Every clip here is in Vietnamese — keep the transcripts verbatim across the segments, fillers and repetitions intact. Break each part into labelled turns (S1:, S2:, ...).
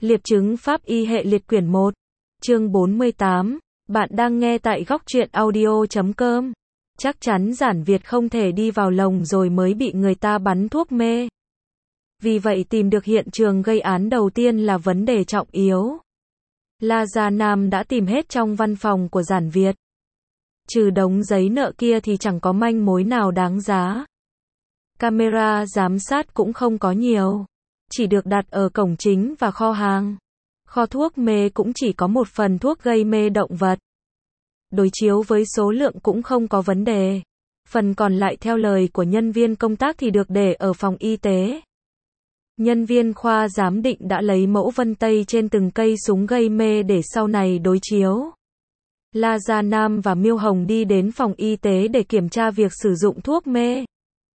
S1: Liệp chứng pháp y hệ liệt quyển một. Chương bốn mươi tám. Bạn đang nghe tại góc truyện audio chấm com. Chắc chắn Giản Việt không thể đi vào lồng rồi mới bị người ta bắn thuốc mê. Vì vậy tìm được hiện trường gây án đầu tiên là vấn đề trọng yếu. La Gia Nam đã tìm hết trong văn phòng của Giản Việt. Trừ đống giấy nợ kia thì chẳng có manh mối nào đáng giá. Camera giám sát cũng không có nhiều. Chỉ được đặt ở cổng chính và kho hàng. Kho thuốc mê cũng chỉ có một phần thuốc gây mê động vật. Đối chiếu với số lượng cũng không có vấn đề. Phần còn lại theo lời của nhân viên công tác thì được để ở phòng y tế. Nhân viên khoa giám định đã lấy mẫu vân tay trên từng cây súng gây mê để sau này đối chiếu. La Gia Nam và Miêu Hồng đi đến phòng y tế để kiểm tra việc sử dụng thuốc mê.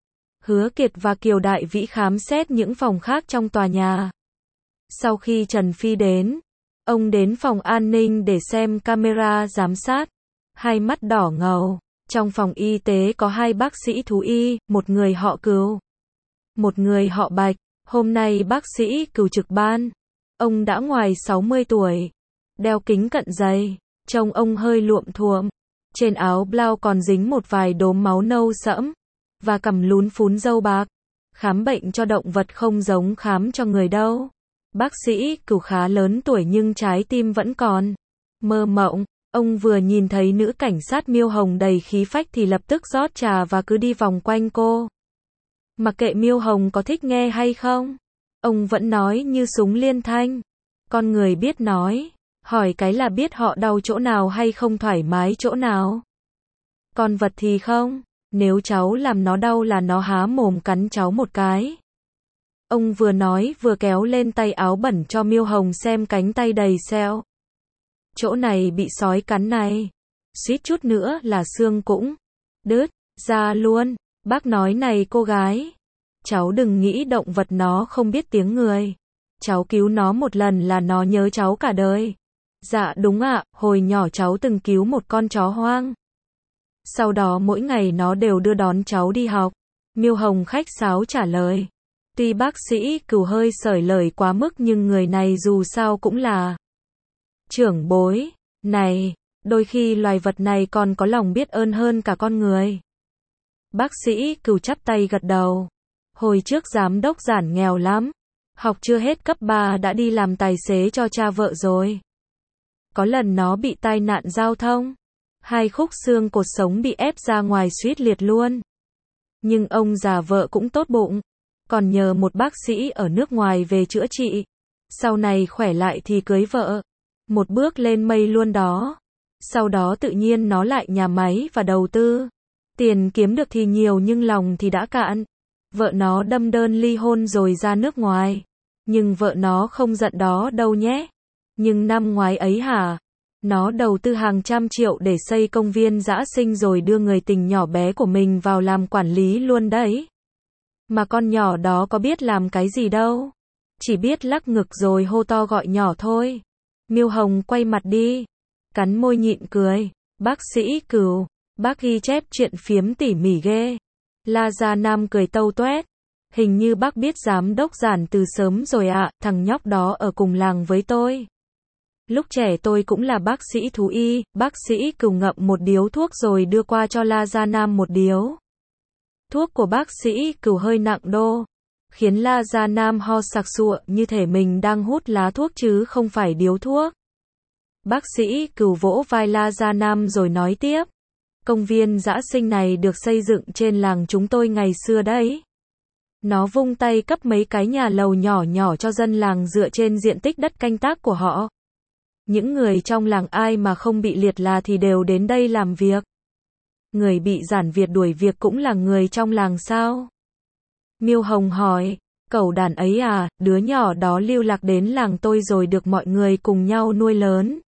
S1: Hứa Kiệt và Kiều Đại Vĩ khám xét những phòng khác trong tòa nhà. Sau khi Trần Phi đến, ông đến phòng an ninh để xem camera giám sát. Hai mắt đỏ ngầu. Trong phòng y tế có hai bác sĩ thú y, một người họ Cừu, một người họ Bạch. Hôm nay bác sĩ Cừu trực ban. Ông đã ngoài sáu mươi tuổi, đeo kính cận dày, trông ông hơi luộm thuộm. Trên áo blau còn dính một vài đốm máu nâu sẫm, và cằm lún phún râu bạc. Khám bệnh cho động vật không giống khám cho người đâu. Bác sĩ Cừu khá lớn tuổi nhưng trái tim vẫn còn mơ mộng. Ông vừa nhìn thấy nữ cảnh sát Miêu Hồng đầy khí phách thì lập tức rót trà và cứ đi vòng quanh cô. Mặc kệ Miêu Hồng có thích nghe hay không, ông vẫn nói như súng liên thanh. Con người biết nói, hỏi cái là biết họ đau chỗ nào hay không thoải mái chỗ nào. Con vật thì không, nếu cháu làm nó đau là nó há mồm cắn cháu một cái. Ông vừa nói vừa kéo lên tay áo bẩn cho Miêu Hồng xem cánh tay đầy sẹo. Chỗ này bị sói cắn này, suýt chút nữa là xương cũng đứt ra luôn. Bác nói này cô gái, cháu đừng nghĩ động vật nó không biết tiếng người. Cháu cứu nó một lần là nó nhớ cháu cả đời. Dạ đúng ạ, hồi nhỏ cháu từng cứu một con chó hoang. Sau đó mỗi ngày nó đều đưa đón cháu đi học. Miêu Hồng khách sáo trả lời. Tuy bác sĩ Cừu hơi sởi lời quá mức nhưng người này dù sao cũng là trưởng bối. Này, đôi khi loài vật này còn có lòng biết ơn hơn cả con người. Bác sĩ Cừu chắp tay gật đầu. Hồi trước giám đốc Giản nghèo lắm. Học chưa hết cấp ba đã đi làm tài xế cho cha vợ rồi. Có lần nó bị tai nạn giao thông. Hai khúc xương cột sống bị ép ra ngoài suýt liệt luôn. Nhưng ông già vợ cũng tốt bụng. Còn nhờ một bác sĩ ở nước ngoài về chữa trị. Sau này khỏe lại thì cưới vợ. Một bước lên mây luôn đó. Sau đó tự nhiên nó lại nhà máy và đầu tư. Tiền kiếm được thì nhiều nhưng lòng thì đã cạn. Vợ nó đâm đơn ly hôn rồi ra nước ngoài. Nhưng vợ nó không giận đó đâu nhé. Nhưng năm ngoái ấy hả? Nó đầu tư hàng trăm triệu để xây công viên dã sinh rồi đưa người tình nhỏ bé của mình vào làm quản lý luôn đấy. Mà con nhỏ đó có biết làm cái gì đâu. Chỉ biết lắc ngực rồi hô to gọi nhỏ thôi. Miêu Hồng quay mặt đi. Cắn môi nhịn cười. Bác sĩ Cừu, bác ghi chép chuyện phiếm tỉ mỉ ghê. La Gia Nam cười tâu tuét. Hình như bác biết giám đốc Giản từ sớm rồi ạ, thằng nhóc đó ở cùng làng với tôi. Lúc trẻ tôi cũng là bác sĩ thú y. Bác sĩ Cừu ngậm một điếu thuốc rồi đưa qua cho La Gia Nam một điếu. Thuốc của bác sĩ Cừu hơi nặng đô, khiến La Gia Nam ho sặc sụa như thể mình đang hút lá thuốc chứ không phải điếu thuốc. Bác sĩ Cừu vỗ vai La Gia Nam rồi nói tiếp. Công viên dã sinh này được xây dựng trên làng chúng tôi ngày xưa đấy. Nó vung tay cấp mấy cái nhà lầu nhỏ nhỏ cho dân làng dựa trên diện tích đất canh tác của họ. Những người trong làng ai mà không bị liệt là thì đều đến đây làm việc. Người bị Giản Việt đuổi việc cũng là người trong làng sao? Miêu Hồng hỏi. Cẩu đàn ấy à, đứa nhỏ đó lưu lạc đến làng tôi rồi được mọi người cùng nhau nuôi lớn.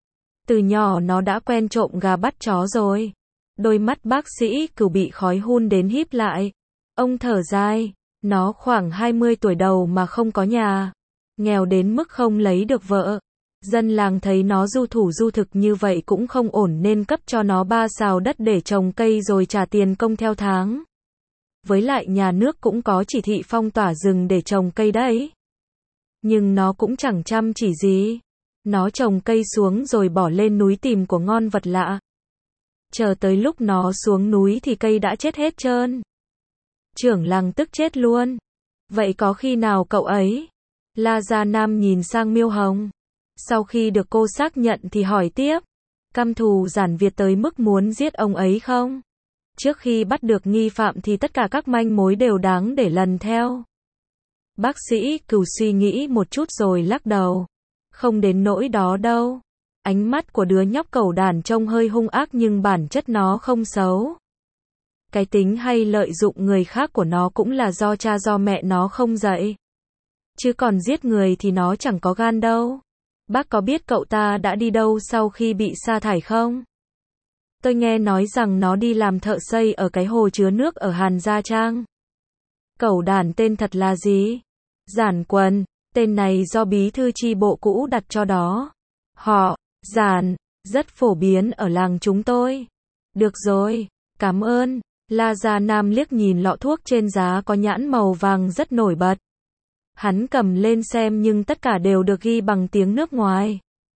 S1: Từ nhỏ nó đã quen trộm gà bắt chó rồi. Đôi mắt bác sĩ Cừu bị khói hun đến híp lại. Ông thở dài. Nó khoảng hai mươi tuổi đầu mà không có nhà. Nghèo đến mức không lấy được vợ. Dân làng thấy nó du thủ du thực như vậy cũng không ổn nên cấp cho nó ba sào đất để trồng cây rồi trả tiền công theo tháng. Với lại nhà nước cũng có chỉ thị phong tỏa rừng để trồng cây đấy. Nhưng nó cũng chẳng chăm chỉ gì. Nó trồng cây xuống rồi bỏ lên núi tìm của ngon vật lạ. Chờ tới lúc nó xuống núi thì cây đã chết hết trơn. Trưởng làng tức chết luôn. Vậy có khi nào cậu ấy? La Gia Nam nhìn sang Miêu Hồng. Sau khi được cô xác nhận thì hỏi tiếp. Căm thù Giản Việt tới mức muốn giết ông ấy không? Trước khi bắt được nghi phạm thì tất cả các manh mối đều đáng để lần theo. Bác sĩ Cửu suy nghĩ một chút rồi lắc đầu. Không đến nỗi đó đâu. Ánh mắt của đứa nhóc cẩu đản trông hơi hung ác nhưng bản chất nó không xấu. Cái tính hay lợi dụng người khác của nó cũng là do cha do mẹ nó không dạy. Chứ còn giết người thì nó chẳng có gan đâu. Bác có biết cậu ta đã đi đâu sau khi bị sa thải không? Tôi nghe nói rằng nó đi làm thợ xây ở cái hồ chứa nước ở Hàn Gia Trang. Cẩu đản tên thật là gì? Giản Quân. Tên này do bí thư chi bộ cũ đặt cho đó. Họ, Giản, rất phổ biến ở làng chúng tôi. Được rồi, cảm ơn. La Gia Nam liếc nhìn lọ thuốc trên giá có nhãn màu vàng rất nổi bật. Hắn cầm lên xem nhưng tất cả đều được ghi bằng tiếng nước ngoài.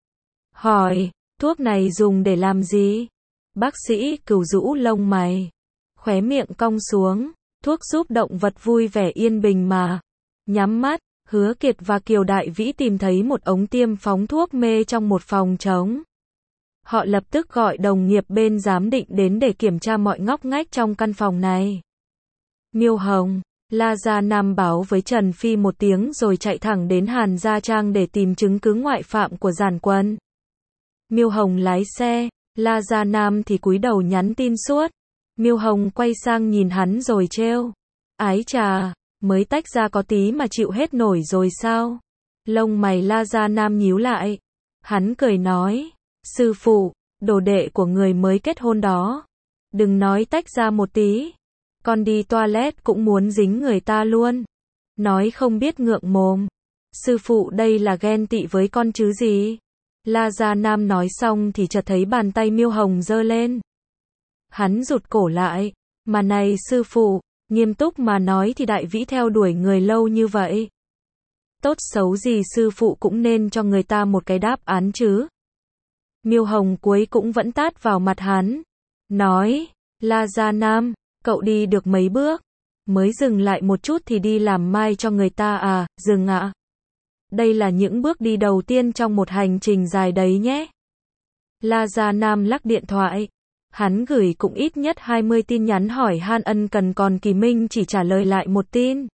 S1: Hỏi, thuốc này dùng để làm gì? Bác sĩ Cửu rũ lông mày. Khóe miệng cong xuống. Thuốc giúp động vật vui vẻ yên bình mà. Nhắm mắt, Hứa Kiệt và Kiều Đại Vĩ tìm thấy một ống tiêm phóng thuốc mê trong một phòng trống. Họ lập tức gọi đồng nghiệp bên giám định đến để kiểm tra mọi ngóc ngách trong căn phòng này. Miêu Hồng, La Gia Nam báo với Trần Phi một tiếng rồi chạy thẳng đến Hàn Gia Trang để tìm chứng cứ ngoại phạm của Giản Quân. Miêu Hồng lái xe, La Gia Nam thì cúi đầu nhắn tin suốt. Miêu Hồng quay sang nhìn hắn rồi trêu. Ái chà, mới tách ra có tí mà chịu hết nổi rồi sao? Lông mày La Gia Nam nhíu lại. Hắn cười nói, sư phụ, đồ đệ của người mới kết hôn đó. Đừng nói tách ra một tí. Con đi toilet cũng muốn dính người ta luôn. Nói không biết ngượng mồm. Sư phụ đây là ghen tị với con chứ gì? La Gia Nam nói xong thì chợt thấy bàn tay Miêu Hồng giơ lên. Hắn rụt cổ lại. Mà này sư phụ, nghiêm túc mà nói thì Đại Vĩ theo đuổi người lâu như vậy. Tốt xấu gì sư phụ cũng nên cho người ta một cái đáp án chứ. Miêu Hồng cuối cũng vẫn tát vào mặt hắn. Nói, La Gia Nam, cậu đi được mấy bước? Mới dừng lại một chút thì đi làm mai cho người ta à, dừng ạ. Đây là những bước đi đầu tiên trong một hành trình dài đấy nhé. La Gia Nam lắc điện thoại. Hắn gửi cũng ít nhất hai mươi tin nhắn hỏi han ân cần còn Kỳ Minh chỉ trả lời lại một tin.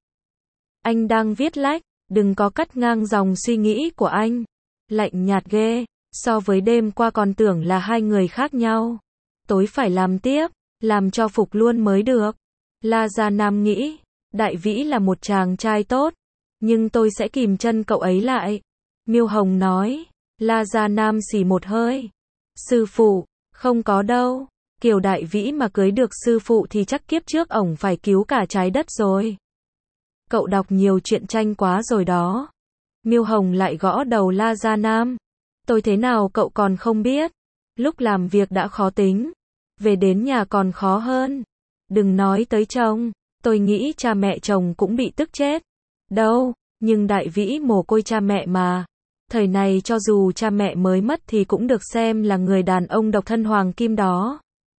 S1: Anh đang viết lách, đừng có cắt ngang dòng suy nghĩ của anh. Lạnh nhạt ghê, so với đêm qua còn tưởng là hai người khác nhau. Tối phải làm tiếp, làm cho phục luôn mới được. La Gia Nam nghĩ, Đại Vĩ là một chàng trai tốt, nhưng tôi sẽ kìm chân cậu ấy lại. Miêu Hồng nói, La Gia Nam xì một hơi. Sư phụ, không có đâu. Kiều Đại Vĩ mà cưới được sư phụ thì chắc kiếp trước ổng phải cứu cả trái đất rồi. Cậu đọc nhiều truyện tranh quá rồi đó. Miêu Hồng lại gõ đầu La Gia Nam. Tôi thế nào cậu còn không biết. Lúc làm việc đã khó tính. Về đến nhà còn khó hơn. Đừng nói tới chồng. Tôi nghĩ cha mẹ chồng cũng bị tức chết. Đâu, nhưng Đại Vĩ mồ côi cha mẹ mà. Thời này cho dù cha mẹ mới mất thì cũng được xem là người đàn ông độc thân hoàng kim đó.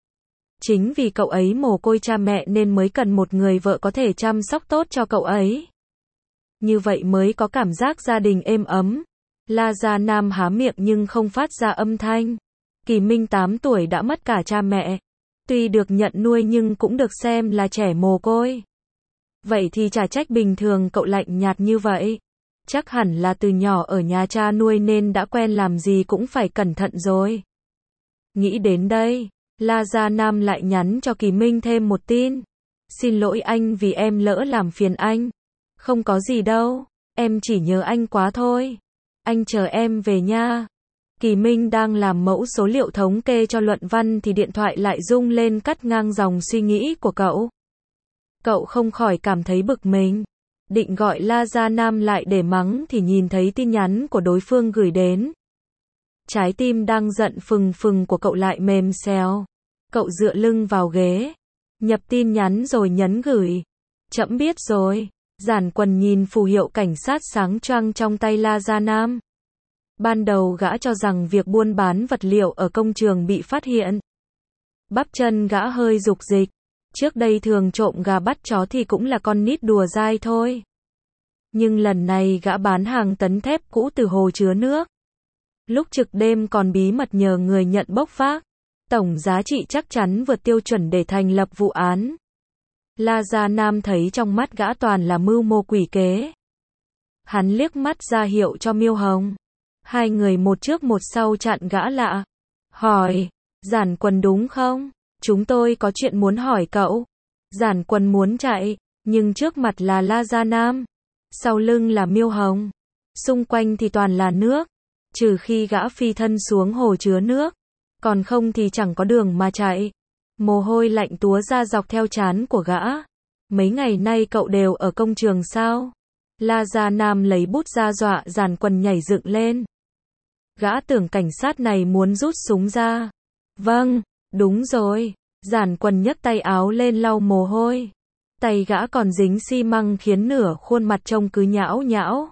S1: Chính vì cậu ấy mồ côi cha mẹ nên mới cần một người vợ có thể chăm sóc tốt cho cậu ấy. Như vậy mới có cảm giác gia đình êm ấm. La Gia Nam há miệng nhưng không phát ra âm thanh. Kỳ Minh tám tuổi đã mất cả cha mẹ. Tuy được nhận nuôi nhưng cũng được xem là trẻ mồ côi. Vậy thì chả trách bình thường cậu lạnh nhạt như vậy. Chắc hẳn là từ nhỏ ở nhà cha nuôi nên đã quen làm gì cũng phải cẩn thận rồi. Nghĩ đến đây, La Gia Nam lại nhắn cho Kỳ Minh thêm một tin. Xin lỗi anh vì em lỡ làm phiền anh. Không có gì đâu, em chỉ nhớ anh quá thôi. Anh chờ em về nha. Kỳ Minh đang làm mẫu số liệu thống kê cho luận văn thì điện thoại lại rung lên cắt ngang dòng suy nghĩ của cậu. Cậu không khỏi cảm thấy bực mình. Định gọi La Gia Nam lại để mắng thì nhìn thấy tin nhắn của đối phương gửi đến. Trái tim đang giận phừng phừng của cậu lại mềm xèo. Cậu dựa lưng vào ghế. Nhập tin nhắn rồi nhấn gửi. Trẫm biết rồi. Giản Quần nhìn phù hiệu cảnh sát sáng choang trong tay La Gia Nam. Ban đầu gã cho rằng việc buôn bán vật liệu ở công trường bị phát hiện. Bắp chân gã hơi rục dịch. Trước đây thường trộm gà bắt chó thì cũng là con nít đùa dai thôi. Nhưng lần này gã bán hàng tấn thép cũ từ hồ chứa nước. Lúc trực đêm còn bí mật nhờ người nhận bốc vác. Tổng giá trị chắc chắn vượt tiêu chuẩn để thành lập vụ án. La Gia Nam thấy trong mắt gã toàn là mưu mô quỷ kế. Hắn liếc mắt ra hiệu cho Miêu Hồng. Hai người một trước một sau chặn gã lạ. Hỏi, Giản Quần đúng không? Chúng tôi có chuyện muốn hỏi cậu. Giản Quần muốn chạy, nhưng trước mặt là La Gia Nam. Sau lưng là Miêu Hồng. Xung quanh thì toàn là nước. Trừ khi gã phi thân xuống hồ chứa nước. Còn không thì chẳng có đường mà chạy. Mồ hôi lạnh túa ra dọc theo trán của gã. Mấy ngày nay cậu đều ở công trường sao? La Gia Nam lấy bút ra dọa Giản Quần nhảy dựng lên. Gã tưởng cảnh sát này muốn rút súng ra. Vâng, đúng rồi. Giản Quần nhấc tay áo lên lau mồ hôi. Tay gã còn dính xi măng khiến nửa khuôn mặt trông cứ nhão nhão.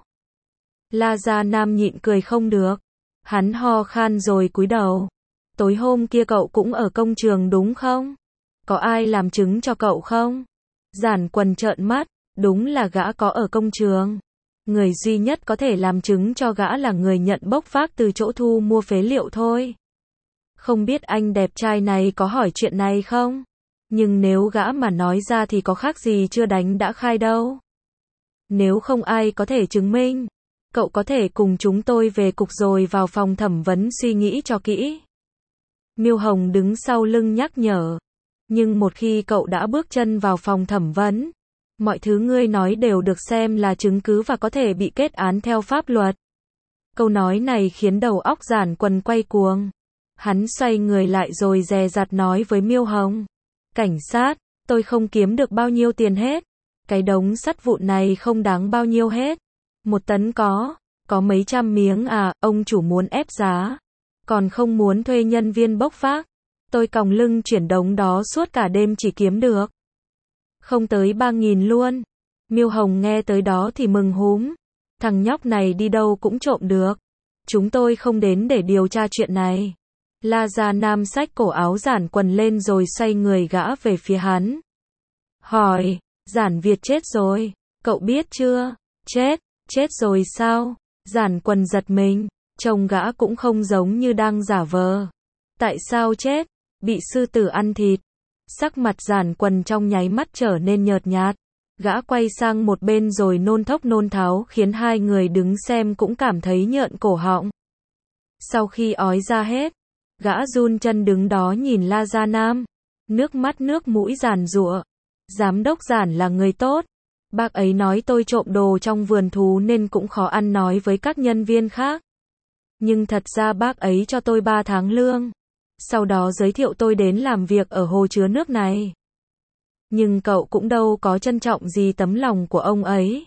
S1: La Gia Nam nhịn cười không được. Hắn ho khan rồi cúi đầu. Tối hôm kia cậu cũng ở công trường đúng không? Có ai làm chứng cho cậu không? Giản Quần trợn mắt. Đúng là gã có ở công trường. Người duy nhất có thể làm chứng cho gã là người nhận bốc vác từ chỗ thu mua phế liệu thôi. Không biết anh đẹp trai này có hỏi chuyện này không? Nhưng nếu gã mà nói ra thì có khác gì chưa đánh đã khai đâu. Nếu không ai có thể chứng minh, cậu có thể cùng chúng tôi về cục rồi vào phòng thẩm vấn suy nghĩ cho kỹ. Miêu Hồng đứng sau lưng nhắc nhở. Nhưng một khi cậu đã bước chân vào phòng thẩm vấn, mọi thứ ngươi nói đều được xem là chứng cứ và có thể bị kết án theo pháp luật. Câu nói này khiến đầu óc Giản Quần quay cuồng. Hắn xoay người lại rồi dè dặt nói với Miêu Hồng. Cảnh sát, tôi không kiếm được bao nhiêu tiền hết. Cái đống sắt vụn này không đáng bao nhiêu hết. Một tấn có, có mấy trăm miếng à, ông chủ muốn ép giá. Còn không muốn thuê nhân viên bốc vác. Tôi còng lưng chuyển đống đó suốt cả đêm chỉ kiếm được không tới ba nghìn luôn. Miêu Hồng nghe tới đó thì mừng húm. Thằng nhóc này đi đâu cũng trộm được. Chúng tôi không đến để điều tra chuyện này. La Gia Nam xách cổ áo Giản Quần lên rồi xoay người gã về phía hắn. Hỏi, Giản Việt chết rồi, cậu biết chưa? Chết, chết rồi sao? Giản Quần giật mình, trông gã cũng không giống như đang giả vờ. Tại sao chết? Bị sư tử ăn thịt. Sắc mặt Giản Quần trong nháy mắt trở nên nhợt nhạt. Gã quay sang một bên rồi nôn thốc nôn tháo khiến hai người đứng xem cũng cảm thấy nhợn cổ họng. Sau khi ói ra hết, gã run chân đứng đó nhìn La Gia Nam. Nước mắt nước mũi giàn giụa. Giám đốc Giản là người tốt. Bác ấy nói tôi trộm đồ trong vườn thú nên cũng khó ăn nói với các nhân viên khác. Nhưng thật ra bác ấy cho tôi ba tháng lương. Sau đó giới thiệu tôi đến làm việc ở hồ chứa nước này. Nhưng cậu cũng đâu có trân trọng gì tấm lòng của ông ấy.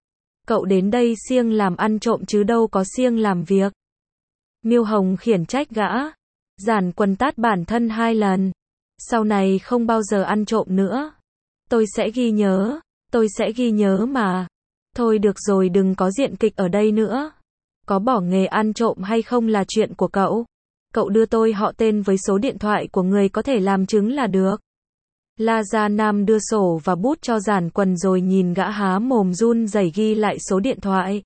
S1: Cậu đến đây siêng làm ăn trộm chứ đâu có siêng làm việc. Miêu Hồng khiển trách gã. Giản Quần tát bản thân hai lần. Sau này không bao giờ ăn trộm nữa. Tôi sẽ ghi nhớ. Tôi sẽ ghi nhớ mà. Thôi được rồi, đừng có diện kịch ở đây nữa. Có bỏ nghề ăn trộm hay không là chuyện của cậu. Cậu đưa tôi họ tên với số điện thoại của người có thể làm chứng là được. La Gia Nam đưa sổ và bút cho Giản Quần rồi nhìn gã há mồm run rẩy ghi lại số điện thoại.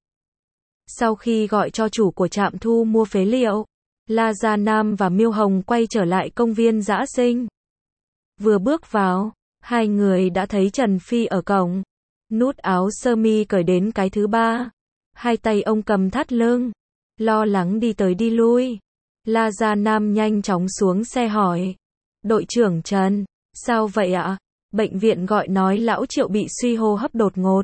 S1: Sau khi gọi cho chủ của trạm thu mua phế liệu, La Gia Nam và Miêu Hồng quay trở lại công viên Dã Sinh. Vừa bước vào, hai người đã thấy Trần Phi ở cổng. Nút áo sơ mi cởi đến cái thứ ba. Hai tay ông cầm thắt lưng. Lo lắng đi tới đi lui. La Gia Nam nhanh chóng xuống xe hỏi. Đội trưởng Trần, sao vậy ạ? Bệnh viện gọi nói lão Triệu bị suy hô hấp đột ngột.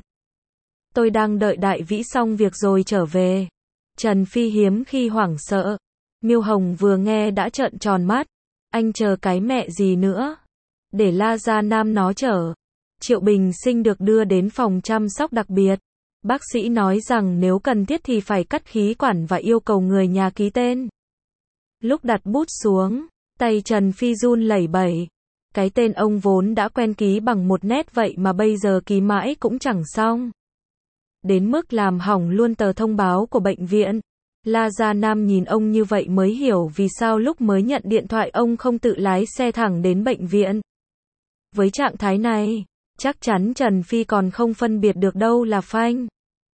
S1: Tôi đang đợi Đại Vĩ xong việc rồi trở về. Trần Phi hiếm khi hoảng sợ. Miêu Hồng vừa nghe đã trợn tròn mắt. Anh chờ cái mẹ gì nữa? Để La Gia Nam nó chở. Triệu Bình Sinh được đưa đến phòng chăm sóc đặc biệt. Bác sĩ nói rằng nếu cần thiết thì phải cắt khí quản và yêu cầu người nhà ký tên. Lúc đặt bút xuống, tay Trần Phi run lẩy bẩy. Cái tên ông vốn đã quen ký bằng một nét vậy mà bây giờ ký mãi cũng chẳng xong. Đến mức làm hỏng luôn tờ thông báo của bệnh viện. La Gia Nam nhìn ông như vậy mới hiểu vì sao lúc mới nhận điện thoại ông không tự lái xe thẳng đến bệnh viện. Với trạng thái này, chắc chắn Trần Phi còn không phân biệt được đâu là phanh,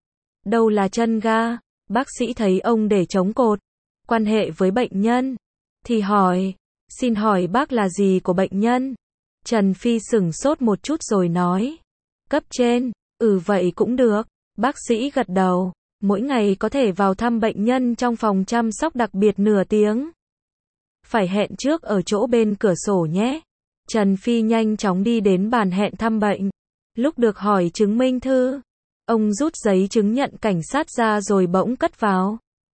S1: đâu là chân ga. Bác sĩ thấy ông để chống cột, quan hệ với bệnh nhân, thì hỏi, xin hỏi bác là gì của bệnh nhân? Trần Phi sửng sốt một chút rồi nói, cấp trên. Ừ vậy cũng được. Bác sĩ gật đầu, mỗi ngày có thể vào thăm bệnh nhân trong phòng chăm sóc đặc biệt nửa tiếng. Phải hẹn trước ở chỗ bên cửa sổ nhé. Trần Phi nhanh chóng đi đến bàn hẹn thăm bệnh. Lúc được hỏi chứng minh thư, ông rút giấy chứng nhận cảnh sát ra rồi bỗng cất vào.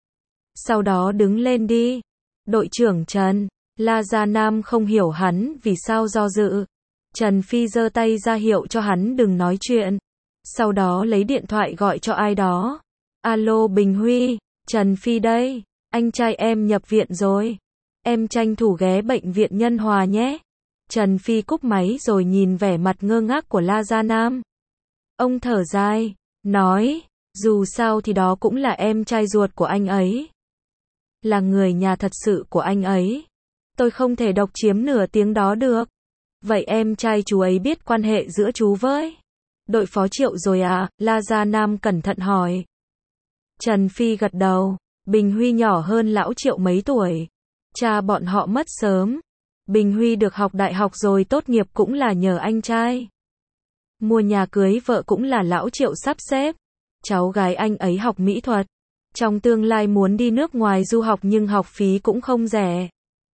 S1: Sau đó đứng lên đi. Đội trưởng Trần. La Gia Nam không hiểu hắn vì sao do dự. Trần Phi giơ tay ra hiệu cho hắn đừng nói chuyện. Sau đó lấy điện thoại gọi cho ai đó. Alo Bình Huy, Trần Phi đây, anh trai em nhập viện rồi. Em tranh thủ ghé bệnh viện Nhân Hòa nhé. Trần Phi cúp máy rồi nhìn vẻ mặt ngơ ngác của La Gia Nam. Ông thở dài, nói, dù sao thì đó cũng là em trai ruột của anh ấy. Là người nhà thật sự của anh ấy. Tôi không thể độc chiếm nửa tiếng đó được. Vậy em trai chú ấy biết quan hệ giữa chú với đội phó Triệu rồi à? La Gia Nam cẩn thận hỏi. Trần Phi gật đầu. Bình Huy nhỏ hơn lão Triệu mấy tuổi. Cha bọn họ mất sớm. Bình Huy được học đại học rồi tốt nghiệp cũng là nhờ anh trai. Mua nhà cưới vợ cũng là lão Triệu sắp xếp. Cháu gái anh ấy học mỹ thuật. Trong tương lai muốn đi nước ngoài du học nhưng học phí cũng không rẻ.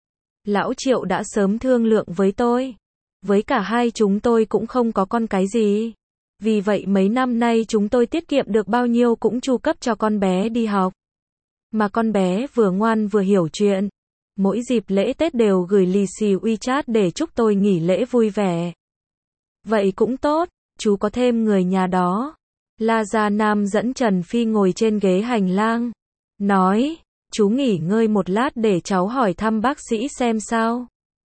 S1: Lão Triệu đã sớm thương lượng với tôi. Với cả hai chúng tôi cũng không có con cái gì. Vì vậy mấy năm nay chúng tôi tiết kiệm được bao nhiêu cũng chu cấp cho con bé đi học. Mà con bé vừa ngoan vừa hiểu chuyện. Mỗi dịp lễ Tết đều gửi lì xì WeChat để chúc tôi nghỉ lễ vui vẻ. Vậy cũng tốt, chú có thêm người nhà đó. La Gia Nam dẫn Trần Phi ngồi trên ghế hành lang. Nói, chú nghỉ ngơi một lát để cháu hỏi thăm bác sĩ xem sao.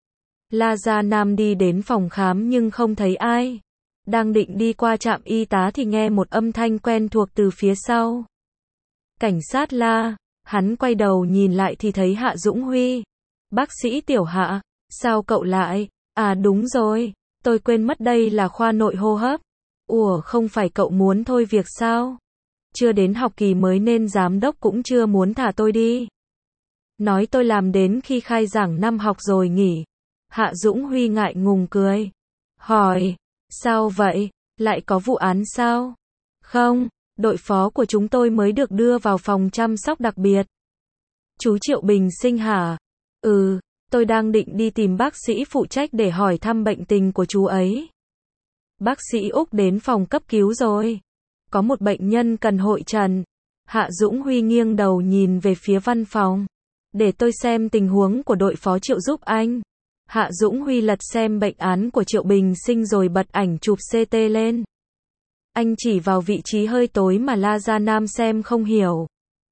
S1: La Gia Nam đi đến phòng khám nhưng không thấy ai. Đang định đi qua trạm y tá thì nghe một âm thanh quen thuộc từ phía sau. Cảnh sát La. Hắn quay đầu nhìn lại thì thấy Hạ Dũng Huy. Bác sĩ Tiểu Hạ, sao cậu lại? À đúng rồi, tôi quên mất đây là khoa nội hô hấp. Ủa không phải cậu muốn thôi việc sao? Chưa đến học kỳ mới nên giám đốc cũng chưa muốn thả tôi đi. Nói tôi làm đến khi khai giảng năm học rồi nghỉ. Hạ Dũng Huy ngại ngùng cười. Hỏi, sao vậy? Lại có vụ án sao? Không. Đội phó của chúng tôi mới được đưa vào phòng chăm sóc đặc biệt. Chú Triệu Bình Sinh hả? Ừ, tôi đang định đi tìm bác sĩ phụ trách để hỏi thăm bệnh tình của chú ấy. Bác sĩ Úc đến phòng cấp cứu rồi. Có một bệnh nhân cần hội trần. Hạ Dũng Huy nghiêng đầu nhìn về phía văn phòng. Để tôi xem tình huống của đội phó Triệu giúp anh. Hạ Dũng Huy lật xem bệnh án của Triệu Bình Sinh rồi bật ảnh chụp xê tê lên. Anh chỉ vào vị trí hơi tối mà La Gia Nam xem không hiểu.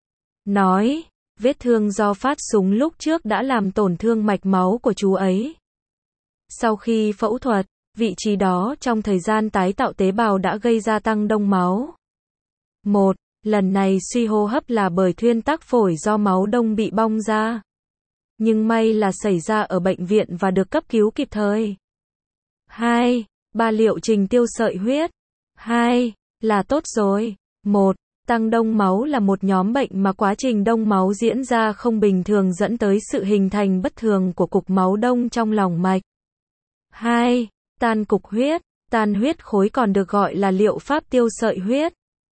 S1: Nói, vết thương do phát súng lúc trước đã làm tổn thương mạch máu của chú ấy. Sau khi phẫu thuật, vị trí đó trong thời gian tái tạo tế bào đã gây ra tăng đông máu. Một, lần này suy hô hấp là bởi thuyên tắc phổi do máu đông bị bong ra. Nhưng may là xảy ra ở bệnh viện và được cấp cứu kịp thời. Hai, ba liệu trình tiêu sợi huyết. Hai, là tốt rồi. Một, tăng đông máu là một nhóm bệnh mà quá trình đông máu diễn ra không bình thường dẫn tới sự hình thành bất thường của cục máu đông trong lòng mạch. Hai, tan cục huyết. Tan huyết khối còn được gọi là liệu pháp tiêu sợi huyết.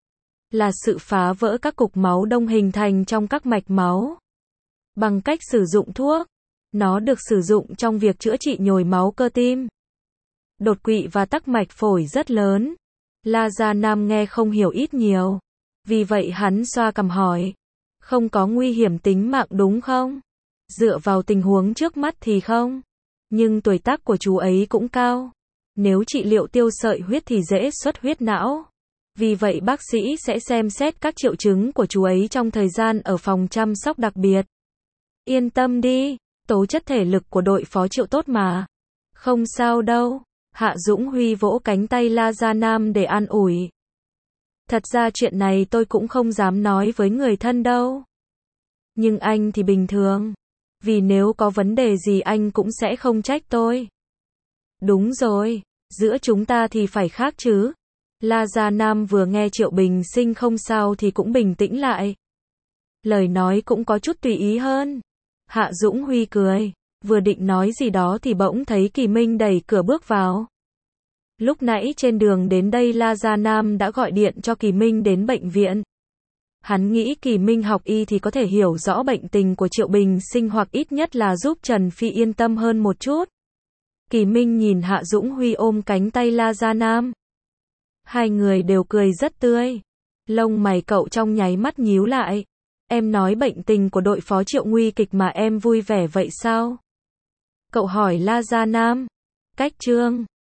S1: Là sự phá vỡ các cục máu đông hình thành trong các mạch máu. Bằng cách sử dụng thuốc. Nó được sử dụng trong việc chữa trị nhồi máu cơ tim, đột quỵ và tắc mạch phổi rất lớn. La Gia Nam nghe không hiểu ít nhiều. Vì vậy hắn xoa cằm hỏi. Không có nguy hiểm tính mạng đúng không? Dựa vào tình huống trước mắt thì không. Nhưng tuổi tác của chú ấy cũng cao. Nếu trị liệu tiêu sợi huyết thì dễ xuất huyết não. Vì vậy bác sĩ sẽ xem xét các triệu chứng của chú ấy trong thời gian ở phòng chăm sóc đặc biệt. Yên tâm đi, tố chất thể lực của đội phó Triệu tốt mà. Không sao đâu. Hạ Dũng Huy vỗ cánh tay La Gia Nam để an ủi. Thật ra chuyện này tôi cũng không dám nói với người thân đâu. Nhưng anh thì bình thường. Vì nếu có vấn đề gì anh cũng sẽ không trách tôi. Đúng rồi, giữa chúng ta thì phải khác chứ. La Gia Nam vừa nghe Triệu Bình Sinh không sao thì cũng bình tĩnh lại. Lời nói cũng có chút tùy ý hơn. Hạ Dũng Huy cười, vừa định nói gì đó thì bỗng thấy Kỳ Minh đẩy cửa bước vào. Lúc nãy trên đường đến đây La Gia Nam đã gọi điện cho Kỳ Minh đến bệnh viện. Hắn nghĩ Kỳ Minh học y thì có thể hiểu rõ bệnh tình của Triệu Bình Sinh hoặc ít nhất là giúp Trần Phi yên tâm hơn một chút. Kỳ Minh nhìn Hạ Dũng Huy ôm cánh tay La Gia Nam. Hai người đều cười rất tươi. Lông mày cậu trong nháy mắt nhíu lại. Em nói bệnh tình của đội phó Triệu nguy kịch mà em vui vẻ vậy sao? Cậu hỏi La Gia Nam. Cách Trương.